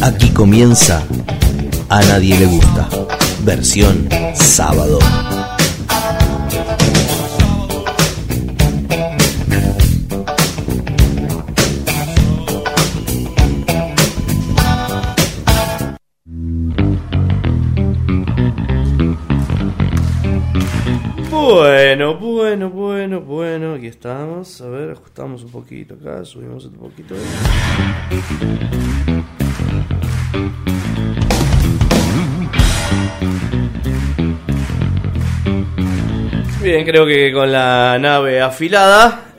Aquí comienza A Nadie Le Gusta, versión sábado. Bueno, aquí estamos. A ver, ajustamos un poquito acá, subimos un poquito. Bien, creo que con la nave afinada.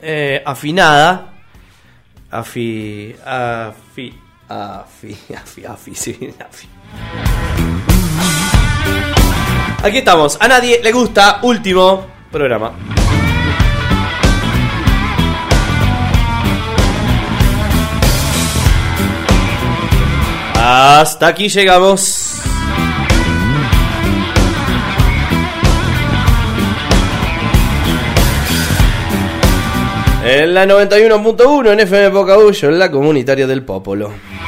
Aquí estamos, A Nadie Le Gusta, último programa. Hasta aquí llegamos. En la 91.1 en FM Pocahullo, en la comunitaria del Popolo.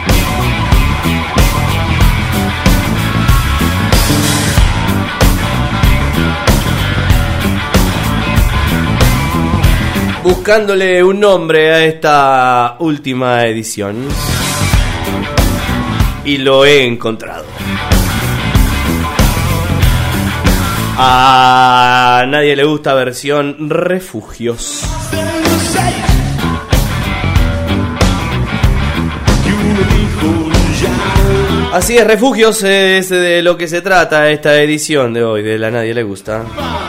Buscándole un nombre a esta última edición. Y lo he encontrado. A Nadie Le Gusta, versión Refugios. Así es, Refugios es de lo que se trata esta edición de hoy de La Nadie Le Gusta.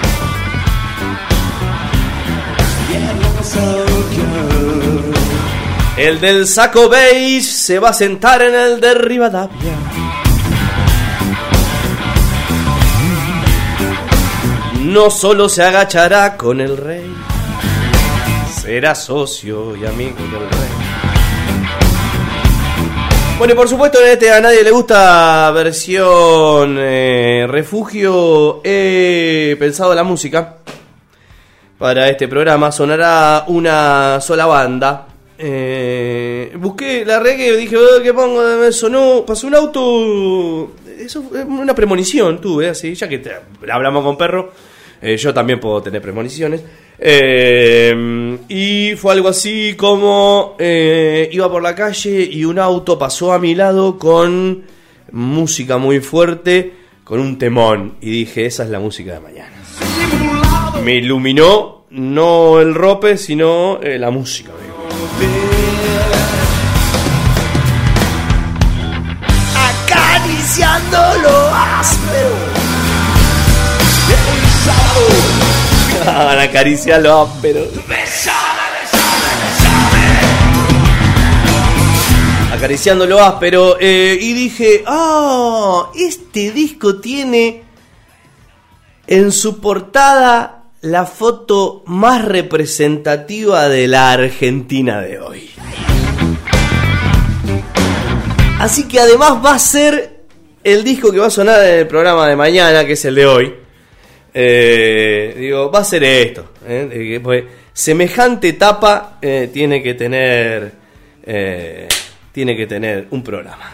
El del saco beige se va a sentar en el de Rivadavia. No solo se agachará con el rey, será socio y amigo del rey. Bueno, y por supuesto en este A Nadie Le Gusta versión Refugio he pensado la música. Para este programa sonará una sola banda. Busqué la reggae y dije, ¿qué pongo? Me sonó, pasó un auto. Eso fue una premonición, tuve, así, ya que hablamos con perro. Yo también puedo tener premoniciones. Y fue algo así como iba por la calle y un auto pasó a mi lado con música muy fuerte, con un temón. Y dije, esa es la música de mañana. Me iluminó, no el rope, sino la música. Acariciando lo áspero. Acariciar lo áspero. Acariciando lo áspero. Y dije, este disco tiene en su portada la foto más representativa de la Argentina de hoy. Así que además va a ser el disco que va a sonar en el programa de mañana, que es el de hoy. Va a ser esto. Pues, semejante tapa tiene que tener un programa.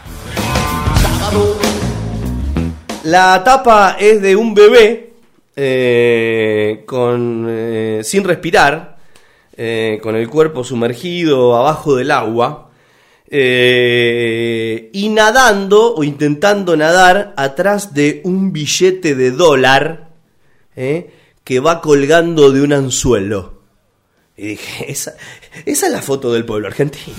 La tapa es de un bebé sin respirar, con el cuerpo sumergido abajo del agua. Y nadando o intentando nadar atrás de un billete de $, que va colgando de un anzuelo. Y dije, esa es la foto del pueblo argentino.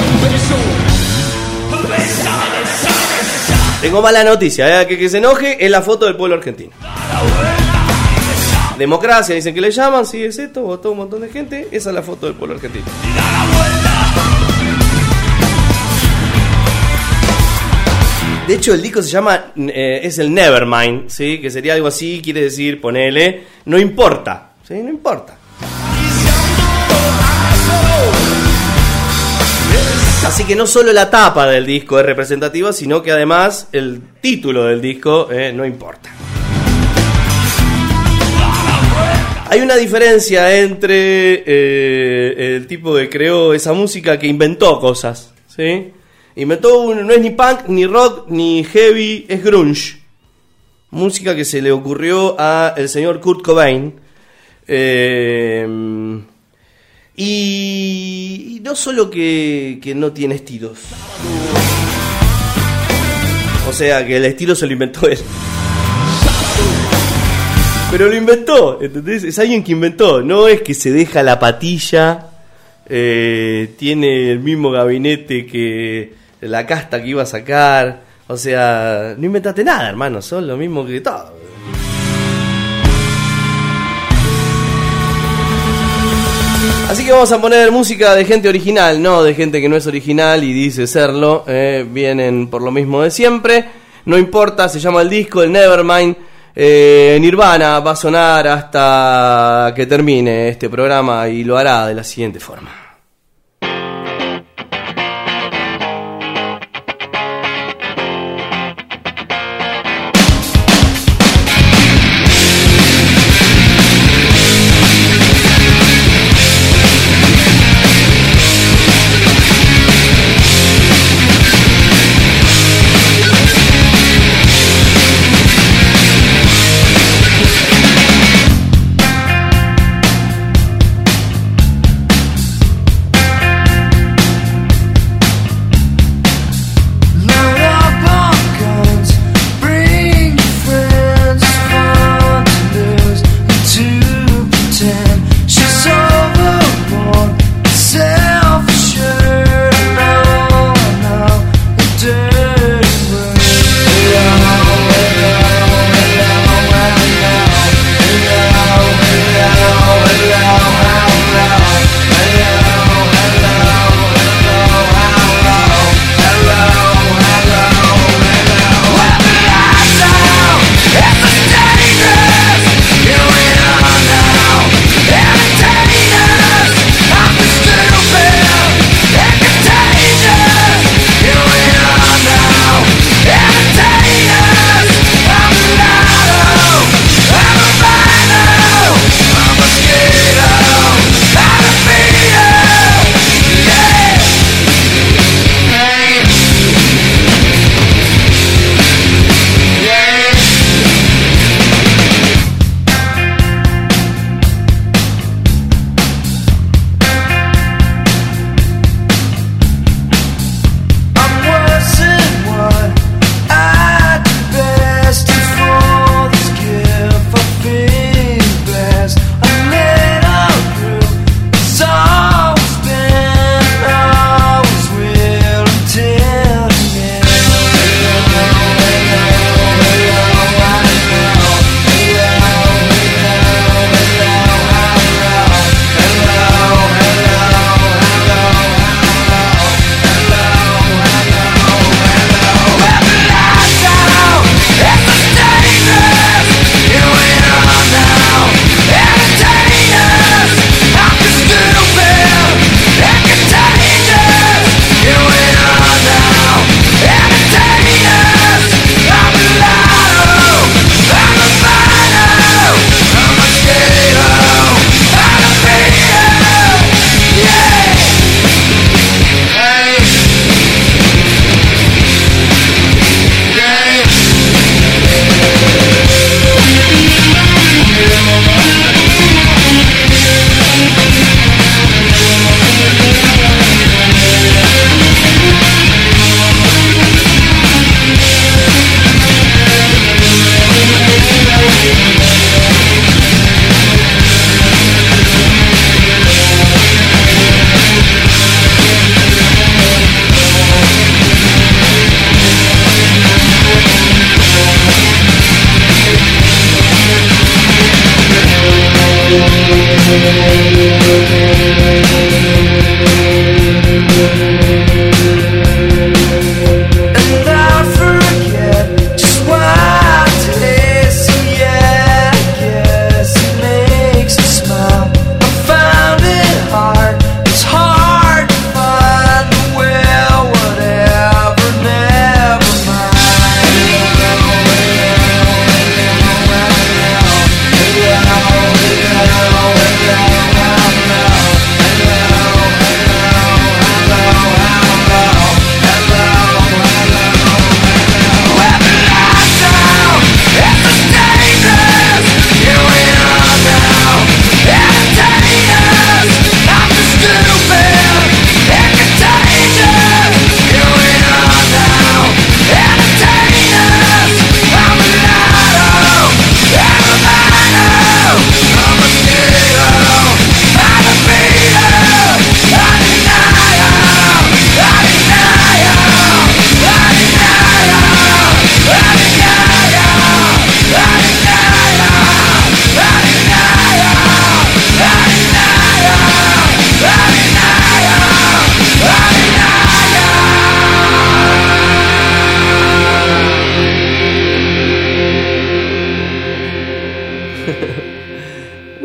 Tengo mala noticia, que se enoje, es la foto del pueblo argentino. Democracia, dicen que le llaman, sí es esto, votó un montón de gente, esa es la foto del pueblo argentino. De hecho, el disco se llama, es el Nevermind, ¿sí? Que sería algo así, quiere decir, ponele, no importa, ¿sí? No importa. Así que no solo la tapa del disco es representativa, sino que además el título del disco no importa. Hay una diferencia entre el tipo que creó esa música, que inventó cosas, ¿sí? Inventó no es ni punk, ni rock, ni heavy, es grunge. Música que se le ocurrió a el señor Kurt Cobain. Y no solo que no tiene estilos. O sea, que el estilo se lo inventó él. Pero lo inventó, ¿entendés? Es alguien que inventó. No es que se deja la patilla. Tiene el mismo gabinete que la casta que iba a sacar. O sea, no inventaste nada, hermano. Son lo mismo que todo. Así que vamos a poner música de gente original, no de gente que no es original y dice serlo. Vienen por lo mismo de siempre. No importa, se llama el disco, el Nevermind. Nirvana va a sonar hasta que termine este programa y lo hará de la siguiente forma.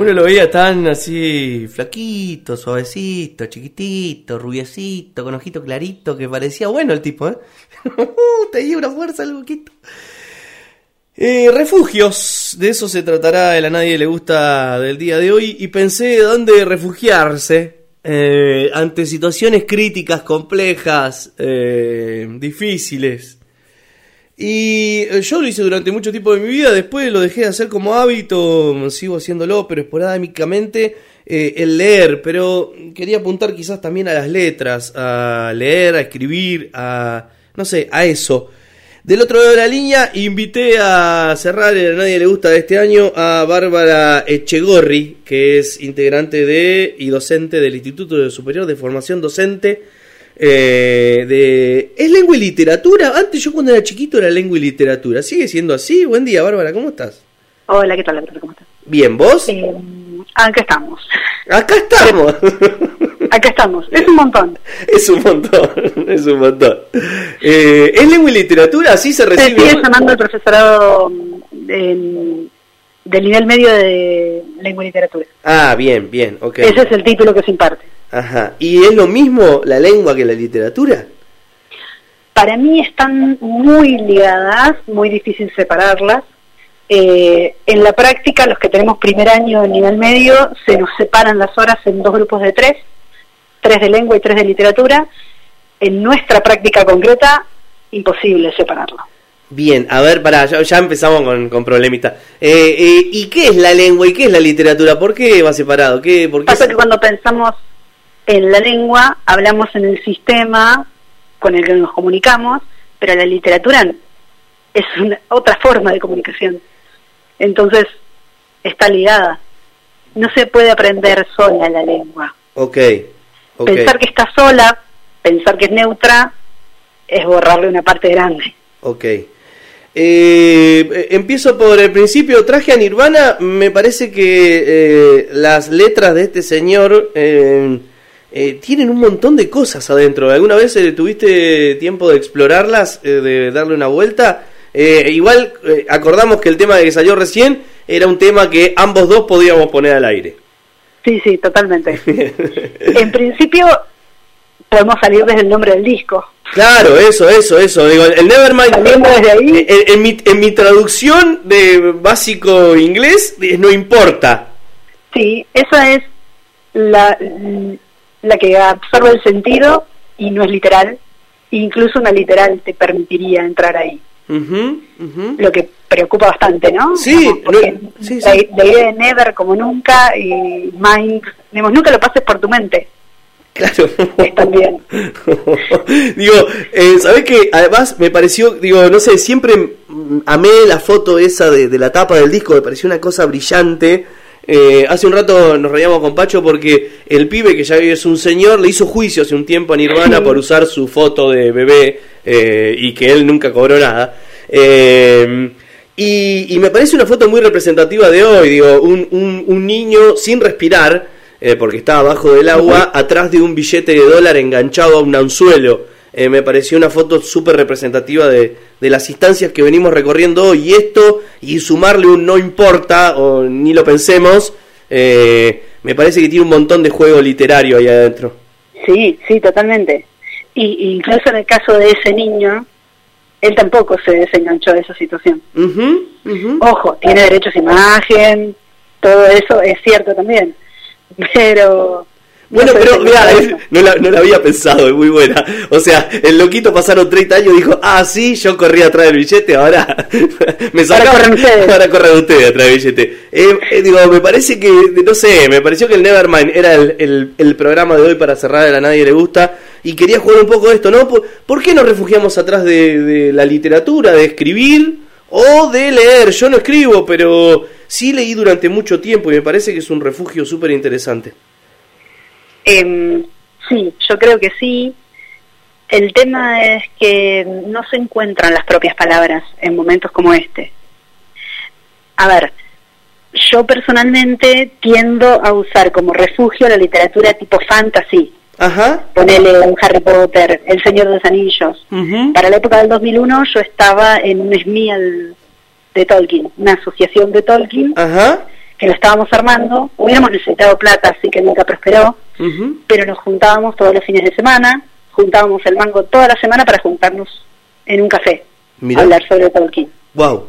Uno lo veía tan así, flaquito, suavecito, chiquitito, rubiecito, con ojito clarito, que parecía bueno el tipo, ¿eh? Tenía una fuerza el boquito. Refugios, de eso se tratará el A Nadie Le Gusta del día de hoy. Y pensé dónde refugiarse ante situaciones críticas, complejas, difíciles. Y yo lo hice durante mucho tiempo de mi vida, después lo dejé de hacer como hábito, sigo haciéndolo, pero esporádicamente, el leer. Pero quería apuntar quizás también a las letras, a leer, a escribir, no sé, a eso. Del otro lado de la línea, invité a cerrar el A Nadie Le Gusta de este año a Bárbara Echegorri, que es integrante y docente del Instituto Superior de Formación Docente ¿es lengua y literatura? Antes yo cuando era chiquito era lengua y literatura. ¿Sigue siendo así? Buen día, Bárbara, ¿cómo estás? Hola, ¿qué tal, Alberto? ¿Cómo estás? Bien, ¿vos? Acá estamos. Acá estamos. Acá estamos. Es un montón. Es un montón. ¿Es lengua y literatura? ¿Así se recibe? Se sigue llamando el profesorado del nivel medio de lengua y literatura. Ah, bien, ok. Ese es el título que se imparte. Ajá. ¿Y es lo mismo la lengua que la literatura? Para mí están muy ligadas, muy difícil separarlas. En la práctica, los que tenemos primer año de nivel medio, se nos separan las horas en dos grupos de 3 de lengua y 3 de literatura. En nuestra práctica concreta, imposible separarlo. Bien, a ver, ya empezamos con problemitas. ¿Y qué es la lengua y qué es la literatura? ¿Por qué va separado? Pasa que cuando pensamos en la lengua, hablamos en el sistema con el que nos comunicamos, pero la literatura es otra forma de comunicación. Entonces, está ligada. No se puede aprender sola la lengua. Okay. Pensar que está sola, pensar que es neutra, es borrarle una parte grande. Ok. Empiezo por el principio. Traje a Nirvana. Me parece que las letras de este señor tienen un montón de cosas adentro. ¿Alguna vez tuviste tiempo de explorarlas, de darle una vuelta? Igual acordamos que el tema que salió recién era un tema que ambos dos podíamos poner al aire. Sí, totalmente. En principio podemos salir desde el nombre del disco. Claro, eso. Digo, el Nevermind. Saliendo desde ahí. En mi traducción de básico inglés, no importa. Sí, esa es la que absorbe el sentido y no es literal. Incluso una literal te permitiría entrar ahí. Lo que preocupa bastante, ¿no? Sí, sí. La idea de never como nunca y mind, digamos, nunca lo pases por tu mente. Claro. También. Digo, ¿sabés qué? Además me pareció, digo, no sé, siempre amé la foto esa de la tapa del disco, me pareció una cosa brillante. Hace un rato nos reíamos con Pacho porque el pibe, que ya es un señor, le hizo juicio hace un tiempo a Nirvana por usar su foto de bebé y que él nunca cobró nada. Y me parece una foto muy representativa de hoy, digo, un niño sin respirar, porque está abajo del agua, atrás de un billete de $1 enganchado a un anzuelo. Me pareció una foto súper representativa de las instancias que venimos recorriendo hoy. Y esto, y sumarle un no importa, o ni lo pensemos, me parece que tiene un montón de juego literario ahí adentro. Sí, totalmente. Y incluso en el caso de ese niño, él tampoco se desenganchó de esa situación. Ojo, tiene derechos a imagen, todo eso es cierto también. Pero... Bueno, pero mirá, no la había pensado, es muy buena. O sea, el loquito pasaron 30 años y dijo, sí, yo corrí atrás del billete, ahora me sacaron, ahora corren ustedes atrás del billete. Digo, me parece que, no sé, me pareció que el Nevermind era el programa de hoy para cerrar el A Nadie Le Gusta, y quería jugar un poco de esto, ¿no? ¿Por qué nos refugiamos atrás de la literatura, de escribir o de leer? Yo no escribo, pero sí leí durante mucho tiempo y me parece que es un refugio súper interesante. Sí, yo creo que sí. El tema es que no se encuentran las propias palabras en momentos como este. A ver, yo personalmente tiendo a usar como refugio la literatura tipo fantasy. Ajá. Ponele un Harry Potter, El Señor de los Anillos. Para la época del 2001 yo estaba en un SMIAL de Tolkien, una asociación de Tolkien. Ajá. que lo estábamos armando, hubiéramos necesitado plata, así que nunca prosperó, pero nos juntábamos todos los fines de semana, juntábamos el mango toda la semana para juntarnos en un café, a hablar sobre Tolkien. Wow.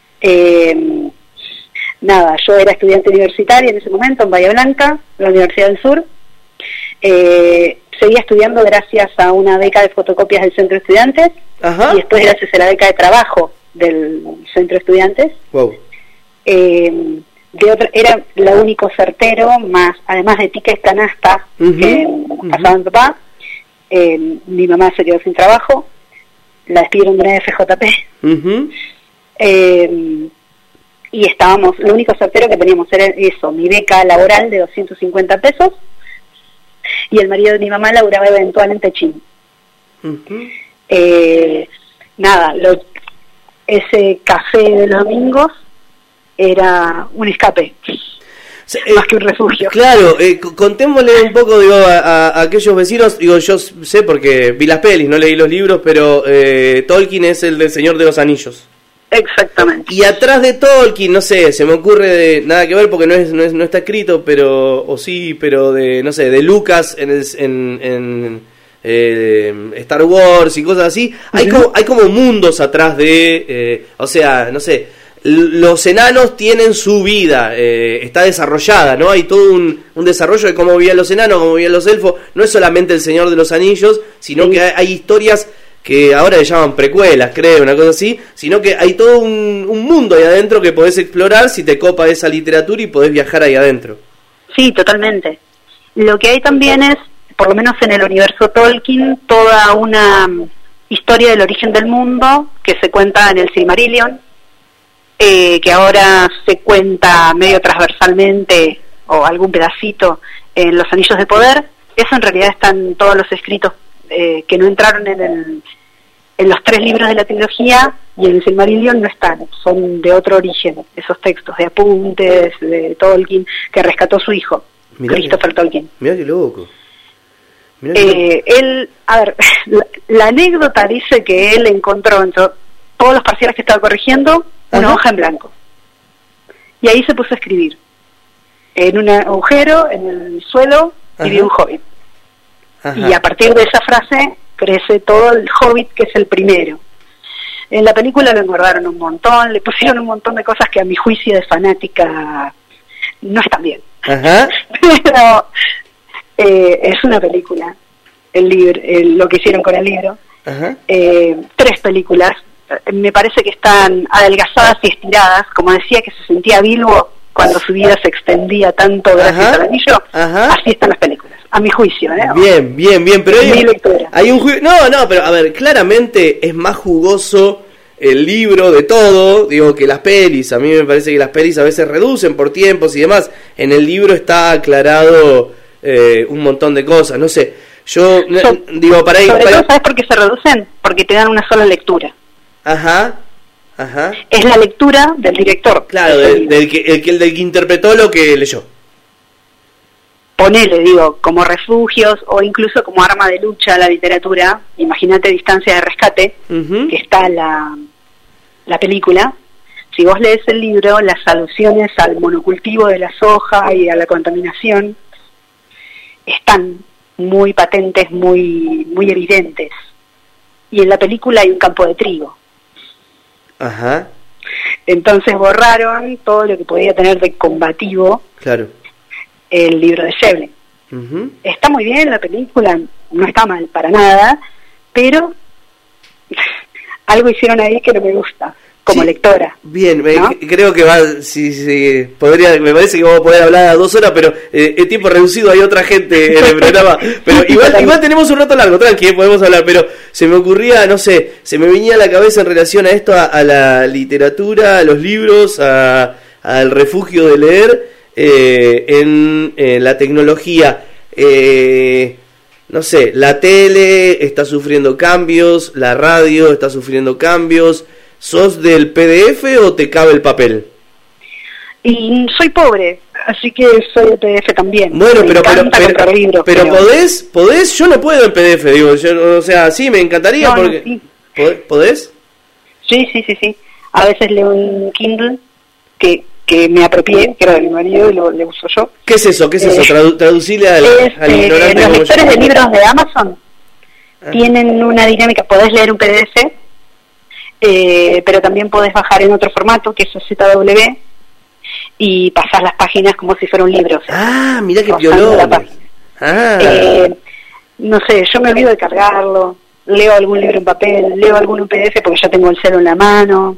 Nada, yo era estudiante universitaria en ese momento en Bahía Blanca, la Universidad del Sur. Seguía estudiando gracias a una beca de fotocopias del Centro de Estudiantes. Ajá. Y después gracias a la beca de trabajo del Centro de Estudiantes. Wow. Era lo único certero, más además de tickets canasta que pasaba mi papá. Mi mamá se quedó sin trabajo, la despidieron de una FJP. Y estábamos, lo único certero que teníamos era eso, mi beca laboral de 250 pesos, y el marido de mi mamá laburaba eventual en Techín. Nada, ese café de los domingos era un escape, más que un refugio. Claro, contémosle un poco, digo, a aquellos vecinos, digo, yo sé porque vi las pelis, no leí los libros, pero Tolkien es el del Señor de los Anillos. Exactamente. Y atrás de Tolkien, no sé, se me ocurre nada que ver porque no está escrito, pero de, no sé, de Lucas en Star Wars y cosas así, hay como mundos atrás de, o sea, no sé, los enanos tienen su vida, está desarrollada, ¿no? Hay todo un desarrollo de cómo vivían los enanos, cómo vivían los elfos, no es solamente el Señor de los Anillos, sino que hay historias que ahora le llaman precuelas, creo, una cosa así, sino que hay todo un mundo ahí adentro que podés explorar si te copa esa literatura y podés viajar ahí adentro. Sí, totalmente. Lo que hay también es, por lo menos en el universo Tolkien, toda una historia del origen del mundo que se cuenta en el Silmarillion, que ahora se cuenta medio transversalmente o algún pedacito en los Anillos de Poder. Eso en realidad están todos los escritos que no entraron en los 3 libros de la trilogía, y en el Silmarillion no están, son de otro origen, esos textos de apuntes de Tolkien que rescató su hijo, Christopher Tolkien. Mirá qué loco. Él, a ver, la anécdota dice que él encontró entre todos los parciales que estaba corrigiendo una hoja en blanco, y ahí se puso a escribir en un agujero en el suelo y vio un hobbit. Y a partir de esa frase crece todo el Hobbit, que es el primero. En la película lo engordaron un montón, le pusieron un montón de cosas que a mi juicio de fanática no están bien. Pero es una película, el libro, lo que hicieron con el libro. 3 películas, me parece que están adelgazadas y estiradas, como decía que se sentía Bilbo cuando su vida se extendía tanto gracias al anillo, así están las películas. A mi juicio, Bien, pero hay un juicio. No, pero a ver, claramente es más jugoso el libro de todo, digo, que las pelis. A mí me parece que las pelis a veces reducen por tiempos y demás. En el libro está aclarado un montón de cosas, no sé. Yo digo, para ir. Sobre todo, ¿sabes por qué se reducen? Porque te dan una sola lectura. Es la lectura del director. Claro, del que interpretó lo que leyó. Ponele, digo, como refugios o incluso como arma de lucha a la literatura. Imagínate Distancia de Rescate, que está la película. Si vos lees el libro, las alusiones al monocultivo de la soja y a la contaminación están muy patentes, muy evidentes. Y en la película hay un campo de trigo. Entonces borraron todo lo que podía tener de combativo. Claro. El libro de Shevlin. Está muy bien la película, no está mal para nada, pero algo hicieron ahí que no me gusta como lectora. Bien, ¿no? Creo que me parece que vamos a poder hablar a 2 horas, pero el tiempo reducido, hay otra gente en el programa, pero igual tenemos un rato largo, tranqui, podemos hablar, pero se me ocurría, no sé, se me venía a la cabeza en relación a esto, a la literatura, a los libros, al refugio de leer, en la tecnología, no sé, la tele está sufriendo cambios, la radio está sufriendo cambios. ¿Sos del PDF o te cabe el papel? Y soy pobre, así que soy del PDF también. Bueno, pero podés, yo no puedo en PDF, digo, yo, o sea, sí, me encantaría porque... Sí. ¿Podés? Sí. A veces leo un Kindle que que me apropié, que era de mi marido y le uso yo. ¿Qué es eso? Traducirle al ignorante. Los como lectores yo. de libros de Amazon tienen una dinámica, podés leer un PDF, pero también podés bajar en otro formato, que es ZW, y pasar las páginas como si fuera un libro. O sea, mirá qué pasando la piolón. página. No sé, yo me olvido de cargarlo, leo algún libro en papel, leo algún PDF porque ya tengo el celo en la mano.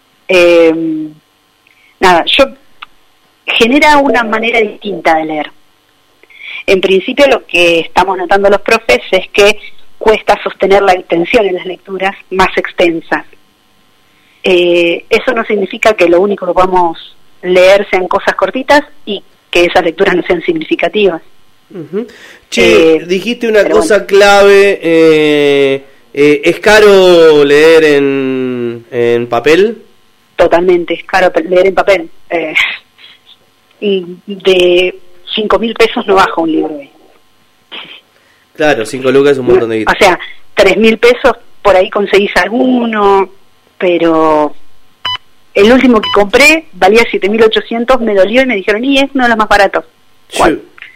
Genera una manera distinta de leer. En principio lo que estamos notando los profes es que cuesta sostener la atención en las lecturas más extensas. Eso no significa que lo único que podamos leer sean cosas cortitas y que esas lecturas no sean significativas. Uh-huh. Che, dijiste una cosa bueno. clave, ¿es caro leer en papel? Totalmente, es caro leer en papel. Y de 5.000 pesos no baja un libro. Claro, 5 lucas es un montón de guita. O sea, 3.000 pesos por ahí conseguís alguno, pero el último que compré valía 7.800, me dolió y me dijeron, y es uno de los más baratos. ¿Cuál?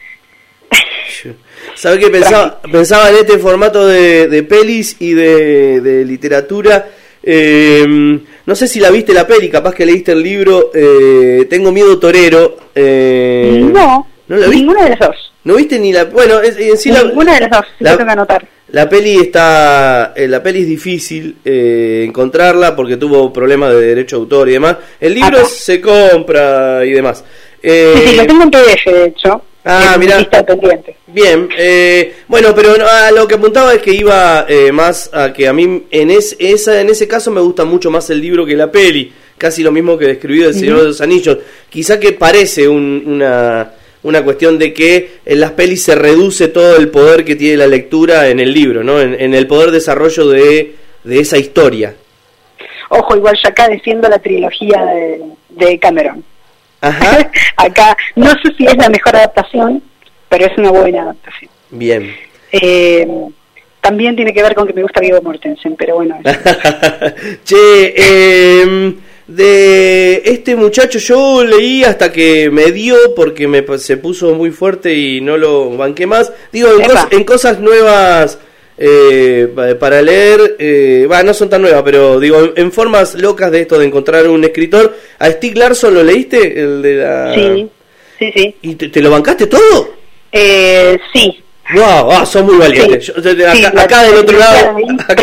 ¿Sabés qué pensaba en este formato de pelis y de literatura? No sé si la viste la peli, capaz que leíste el libro Tengo miedo torero. No la vi? Ninguna de las dos. ¿No viste ni la...? Bueno, en sí ninguna de las dos, tengo que anotar. La peli es difícil encontrarla porque tuvo problemas de derecho de autor y demás. El libro se compra y demás. Sí, lo tengo en PDF, de hecho. Mirá. Lista pendiente. Bien, bueno, pero a lo que apuntaba es que iba más a que a mí en ese caso me gusta mucho más el libro que la peli. Casi lo mismo que describido El Señor de los Anillos. Quizá que parece una cuestión de que en las pelis se reduce todo el poder que tiene la lectura en el libro, ¿no? En el poder desarrollo de esa historia. Ojo, igual yo acá defiendo la trilogía de Cameron. Ajá. Acá, no sé si es la mejor adaptación, pero es una buena adaptación. Bien. También tiene que ver con que me gusta Viggo Mortensen, pero bueno. Che, de este muchacho yo leí hasta que me dio porque se puso muy fuerte y no lo banqué más. Digo, en cosas nuevas para leer, no son tan nuevas, pero digo, en formas locas de esto de encontrar un escritor. ¿A Stieg Larsson lo leíste? El de la... Sí. ¿Y te lo bancaste todo? Sí. Wow, son muy valientes. Sí. Acá del otro lado.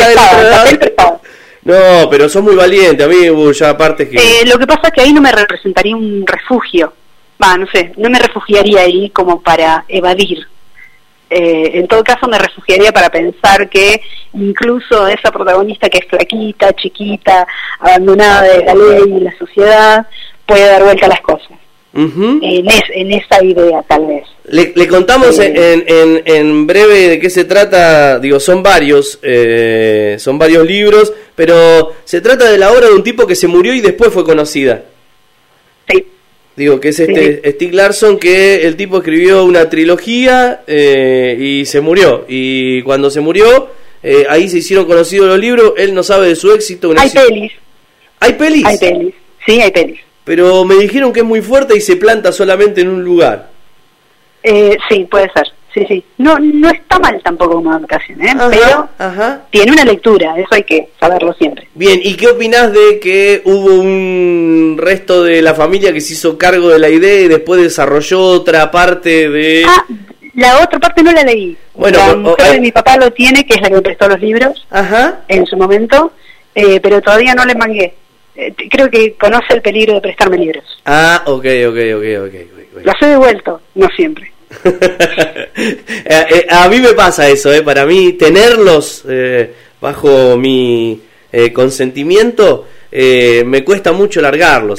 No, pero sos muy valiente. A mí ya aparte que... lo que pasa es que ahí no me representaría un refugio. No sé, no me refugiaría ahí como para evadir. En todo caso me refugiaría para pensar que incluso esa protagonista que es flaquita, chiquita, abandonada de la ley y la sociedad, puede dar vuelta a las cosas. Uh-huh. En esa idea, tal vez. Le contamos en breve de qué se trata. Digo, son varios libros, pero se trata de la obra de un tipo que se murió y después fue conocida. Sí. Digo, que es Stieg Larsson, que el tipo escribió una trilogía y se murió. Y cuando se murió, ahí se hicieron conocidos los libros. Él no sabe de su éxito. Pelis. ¿Hay pelis? Hay pelis, sí, hay pelis. Pero me dijeron que es muy fuerte y se planta solamente en un lugar. Sí, puede ser. Sí. No está mal tampoco como adaptación, pero tiene una lectura, eso hay que saberlo siempre. Bien, ¿y qué opinás de que hubo un resto de la familia que se hizo cargo de la idea y después desarrolló otra parte de... La otra parte no la leí. Bueno, la mujer de mi papá lo tiene, que es la que me prestó los libros en su momento, pero todavía no le mangué. Creo que conoce el peligro de prestarme libros. Ok. Los he devuelto, no siempre. A mí me pasa eso, para mí tenerlos bajo mi consentimiento me cuesta mucho largarlos.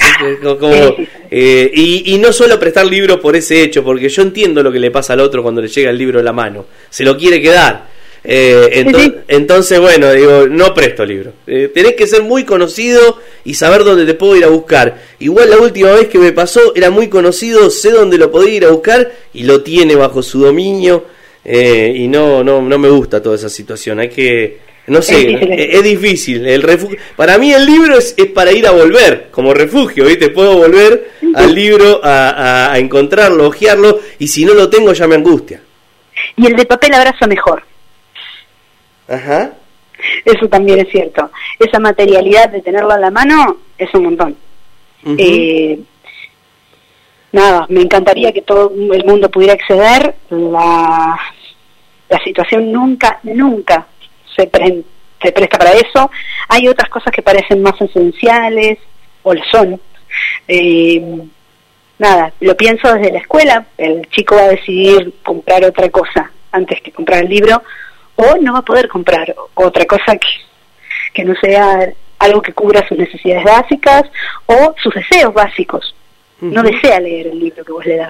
Y no suelo prestar libros por ese hecho, porque yo entiendo lo que le pasa al otro cuando le llega el libro en la mano, se lo quiere quedar. Entonces, bueno, digo, no presto libros. Tenés que ser muy conocido y saber dónde te puedo ir a buscar. Igual la última vez que me pasó era muy conocido, sé dónde lo podía ir a buscar y lo tiene bajo su dominio, y no me gusta toda esa situación. Hay que No sé, es difícil. Para mí el libro es para ir a volver, como refugio, ¿viste? Puedo volver al libro a encontrarlo, hojearlo, y si no lo tengo ya me angustia. Y el de papel abraza mejor. Ajá. Eso también es cierto. Esa materialidad de tenerlo a la mano es un montón. Nada, me encantaría que todo el mundo pudiera acceder. La situación nunca se presta para eso. Hay otras cosas que parecen más esenciales, o lo son. Nada, lo pienso desde la escuela. El chico va a decidir comprar otra cosa antes que comprar el libro, o no va a poder comprar otra cosa que no sea algo que cubra sus necesidades básicas o sus deseos básicos. No desea leer el libro que vos le das.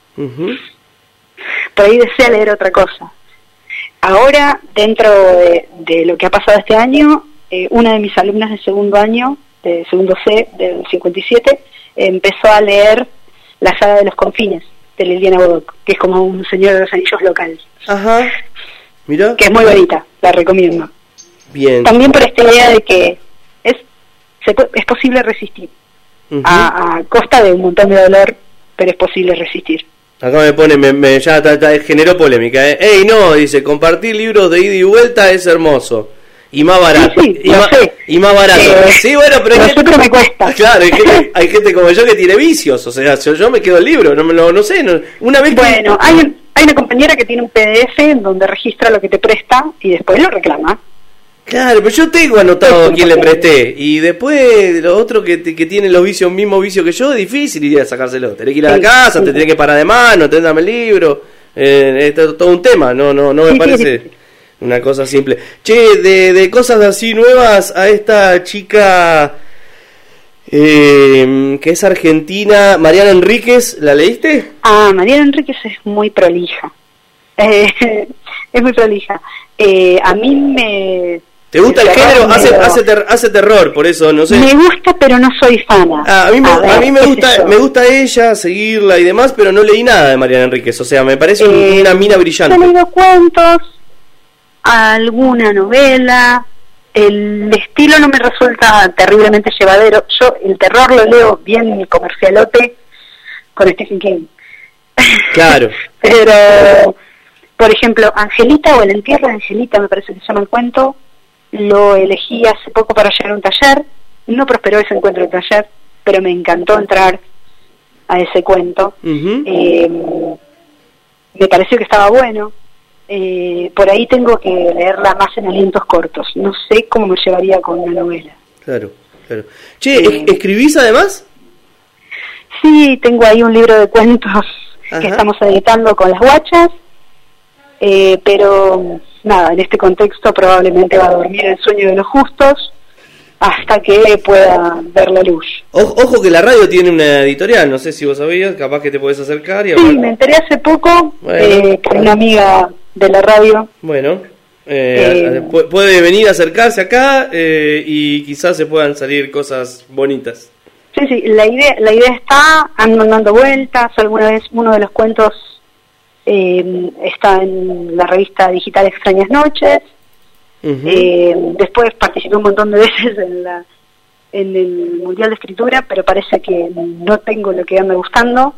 Por ahí desea leer otra cosa. Ahora, dentro de lo que ha pasado este año, una de mis alumnas de segundo año, de segundo C, del 57, empezó a leer La saga de los confines, de Liliana Bodoc, que es como un Señor de los Anillos local. Ajá. Mira. Que es muy bonita, la recomiendo. Bien. También por esta idea de que es posible resistir, a costa de un montón de dolor, pero es posible resistir. Acá me pone, ya generó polémica. ¡Ey, no! Dice, compartir libros de ida y vuelta es hermoso. Y más barato. Sí, y más barato. Sí, bueno, pero siempre me cuesta. Claro, hay gente como yo que tiene vicios. O sea, yo me quedo el libro, no sé. Una vez bueno, hay una compañera que tiene un PDF en donde registra lo que te presta y después lo reclama. Claro, pero yo tengo anotado a quién le presté. Y después, lo otro que tiene los vicios, mismo vicio que yo, es difícil ir a sacárselo. Tenés que ir a la casa, te tenés que parar de mano, tenés que darme el libro. Es todo un tema, no me parece una cosa simple. Che, de cosas así nuevas, a esta chica que es argentina, Mariana Enríquez, ¿la leíste? Mariana Enríquez es muy prolija. Es muy prolija. A mí me... ¿Te gusta el género? Hace terror, por eso, no sé. Me gusta, pero no soy fana. A mí me gusta ella, seguirla y demás, pero no leí nada de Mariana Enríquez. O sea, me parece una mina brillante. He leído cuentos, alguna novela. El estilo no me resulta terriblemente llevadero. Yo el terror lo leo bien comercialote con Stephen King. Claro. Pero, por ejemplo, Angelita, o El entierro de Angelita, me parece que se llama el cuento. Lo elegí hace poco para llegar a un taller. No prosperó ese encuentro de taller, pero me encantó entrar a ese cuento. Me pareció que estaba bueno. Por ahí tengo que leerla más en alientos cortos. No sé cómo me llevaría con una novela. Claro. Che, ¿escribís además? Sí, tengo ahí un libro de cuentos que estamos editando con las guachas. Pero nada, en este contexto probablemente va a dormir el sueño de los justos hasta que pueda ver la luz. Ojo que la radio tiene una editorial, no sé si vos sabías, capaz que te podés acercar y hablar. Sí, me enteré hace poco, con una amiga de la radio. Bueno, puede venir a acercarse acá y quizás se puedan salir cosas bonitas. Sí, la idea está, ando dando vueltas. Alguna vez uno de los cuentos está en la revista digital Extrañas Noches. Después participé un montón de veces en el Mundial de Escritura, pero parece que no tengo lo que anda gustando.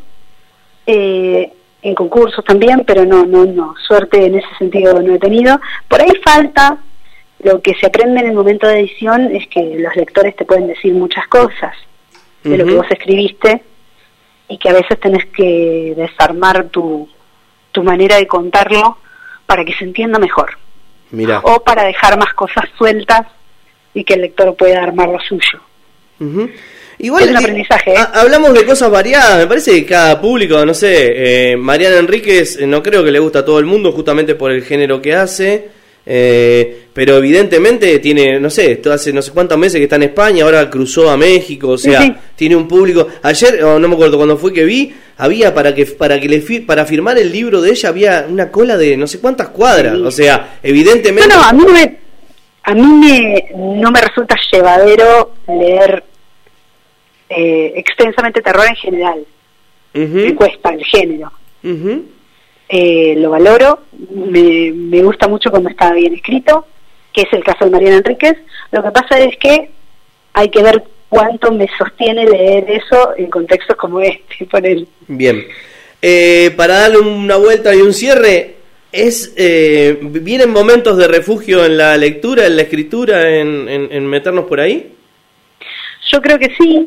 En concursos también, pero no, suerte en ese sentido no he tenido. Por ahí falta, lo que se aprende en el momento de edición es que los lectores te pueden decir muchas cosas de lo que vos escribiste, y que a veces tenés que desarmar tu manera de contarlo para que se entienda mejor. Mirá. O para dejar más cosas sueltas y que el lector pueda armar lo suyo. Igual es un aprendizaje. Hablamos de cosas variadas. Me parece que cada público, no sé, Mariana Enríquez no creo que le gusta a todo el mundo justamente por el género que hace, pero evidentemente tiene, no sé, hace no sé cuántos meses que está en España, ahora cruzó a México, o sea, tiene un público. Ayer, no me acuerdo cuándo fue que vi, había para firmar el libro de ella había una cola de no sé cuántas cuadras, o sea, evidentemente. No, a mí no me resulta llevadero leer extensamente terror en general. Me cuesta el género. Lo valoro, me gusta mucho cuando está bien escrito, que es el caso de Mariana Enríquez. Lo que pasa es que hay que ver cuánto me sostiene leer eso en contextos como este, por él. Bien. Para darle una vuelta y un cierre, ¿vienen momentos de refugio en la lectura, en la escritura, en meternos por ahí? Yo creo que sí.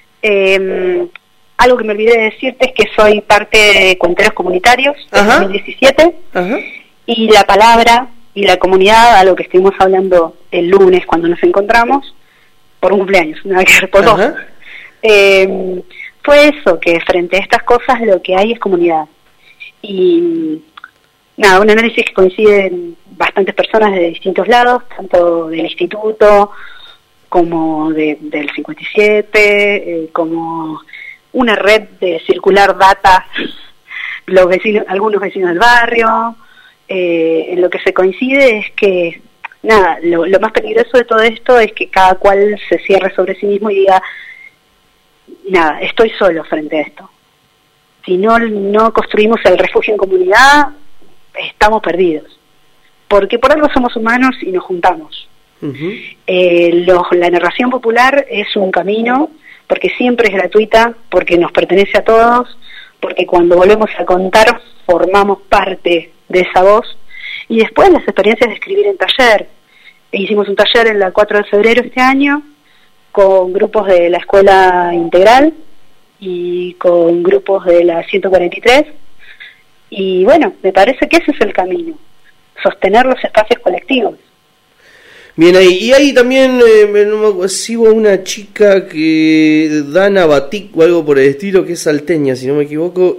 Algo que me olvidé de decirte es que soy parte de Cuenteros Comunitarios de 2017. Ajá. Y la palabra y la comunidad, a lo que estuvimos hablando el lunes cuando nos encontramos, por un cumpleaños, nada que ver, por dos. Fue eso, que frente a estas cosas lo que hay es comunidad. Y nada, un análisis que coinciden bastantes personas de distintos lados, tanto del instituto como del 57, como una red de circular data, los vecinos, algunos vecinos del barrio. En lo que se coincide es que, nada, lo más peligroso de todo esto es que cada cual se cierre sobre sí mismo y diga, nada, estoy solo frente a esto. Si no construimos el refugio en comunidad, estamos perdidos. Porque por algo somos humanos y nos juntamos. Uh-huh. La narración popular es un camino, porque siempre es gratuita, porque nos pertenece a todos, porque cuando volvemos a contar formamos parte de esa voz. Y después las experiencias de escribir en taller. Hicimos un taller en la 4 de febrero este año con grupos de la Escuela Integral y con grupos de la 143. Y bueno, me parece que ese es el camino, sostener los espacios colectivos. Bien ahí, y hay también, sigo a una chica que Dana Batik o algo por el estilo, que es salteña, si no me equivoco.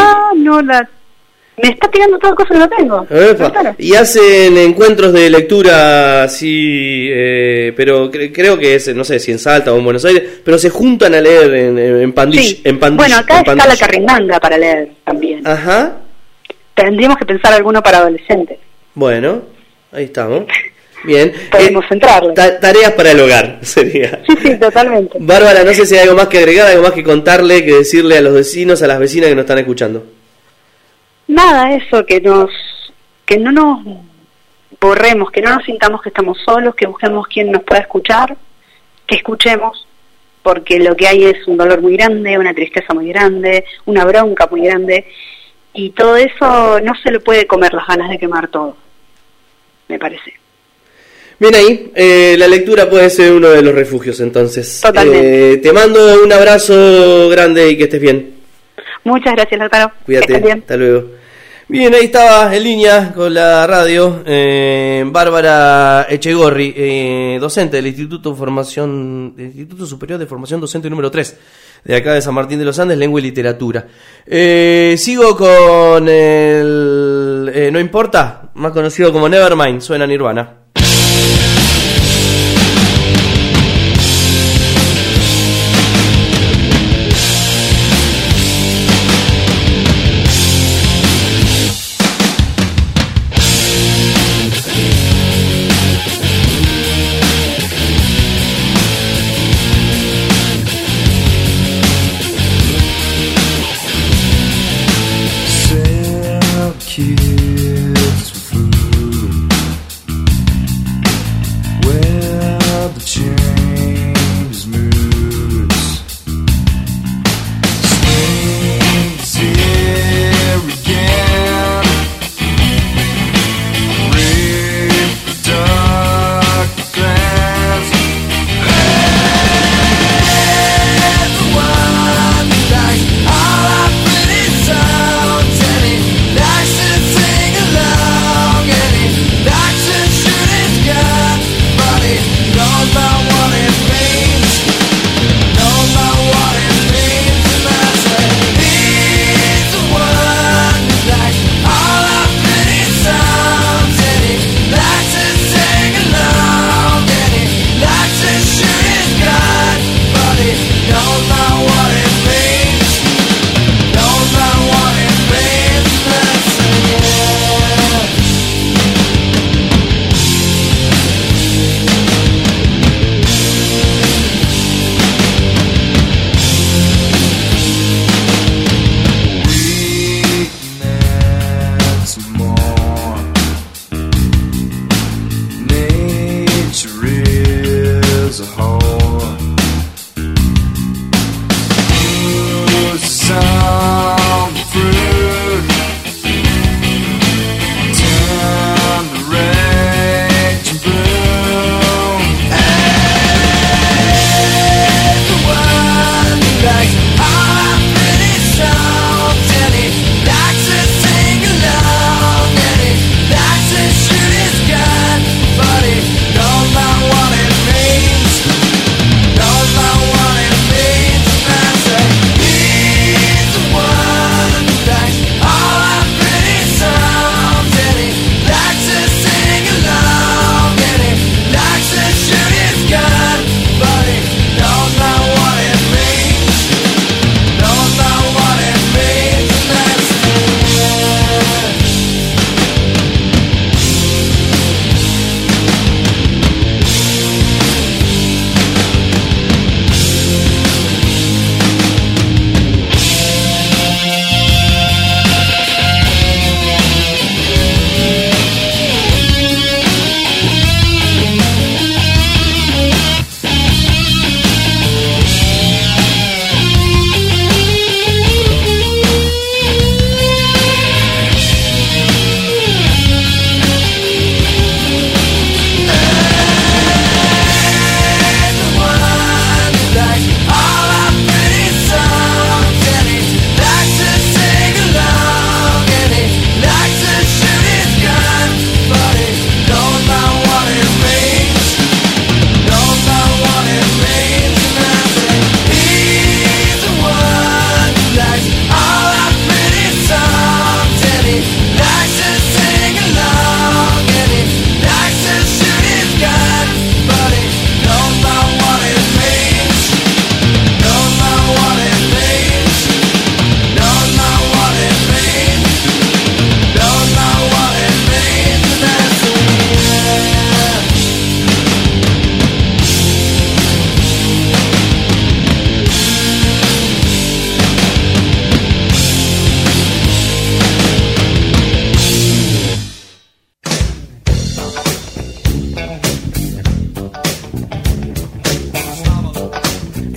Me está tirando todas cosas que no tengo. Y hacen encuentros de lectura, sí, pero creo que es, no sé si en Salta o en Buenos Aires, pero se juntan a leer en Pandilla. Sí. Bueno, acá está la Carrimanga para leer también. Ajá. Tendríamos que pensar alguno para adolescentes. Bueno, ahí estamos. Bien. Podemos centrarle. Tareas para el hogar sería. Sí, totalmente. Bárbara, no sé si hay algo más que agregar, algo más que contarle, que decirle a los vecinos, a las vecinas que nos están escuchando. Nada, eso, que no nos borremos, que no nos sintamos que estamos solos, que busquemos quien nos pueda escuchar, que escuchemos, porque lo que hay es un dolor muy grande, una tristeza muy grande, una bronca muy grande, y todo eso no se lo puede comer las ganas de quemar todo, me parece. Bien ahí, la lectura puede ser uno de los refugios entonces. Totalmente. Te mando un abrazo grande y que estés bien. Muchas gracias, Lautaro. Cuídate, hasta luego. Bien, ahí estaba en línea con la radio Bárbara Echegorri, docente del Instituto Superior de Formación Docente número 3 de acá de San Martín de los Andes, Lengua y Literatura. Sigo con el No Importa, más conocido como Nevermind, suena Nirvana. Kids for food.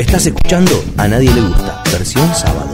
Estás escuchando A Nadie Le Gusta, versión sábado.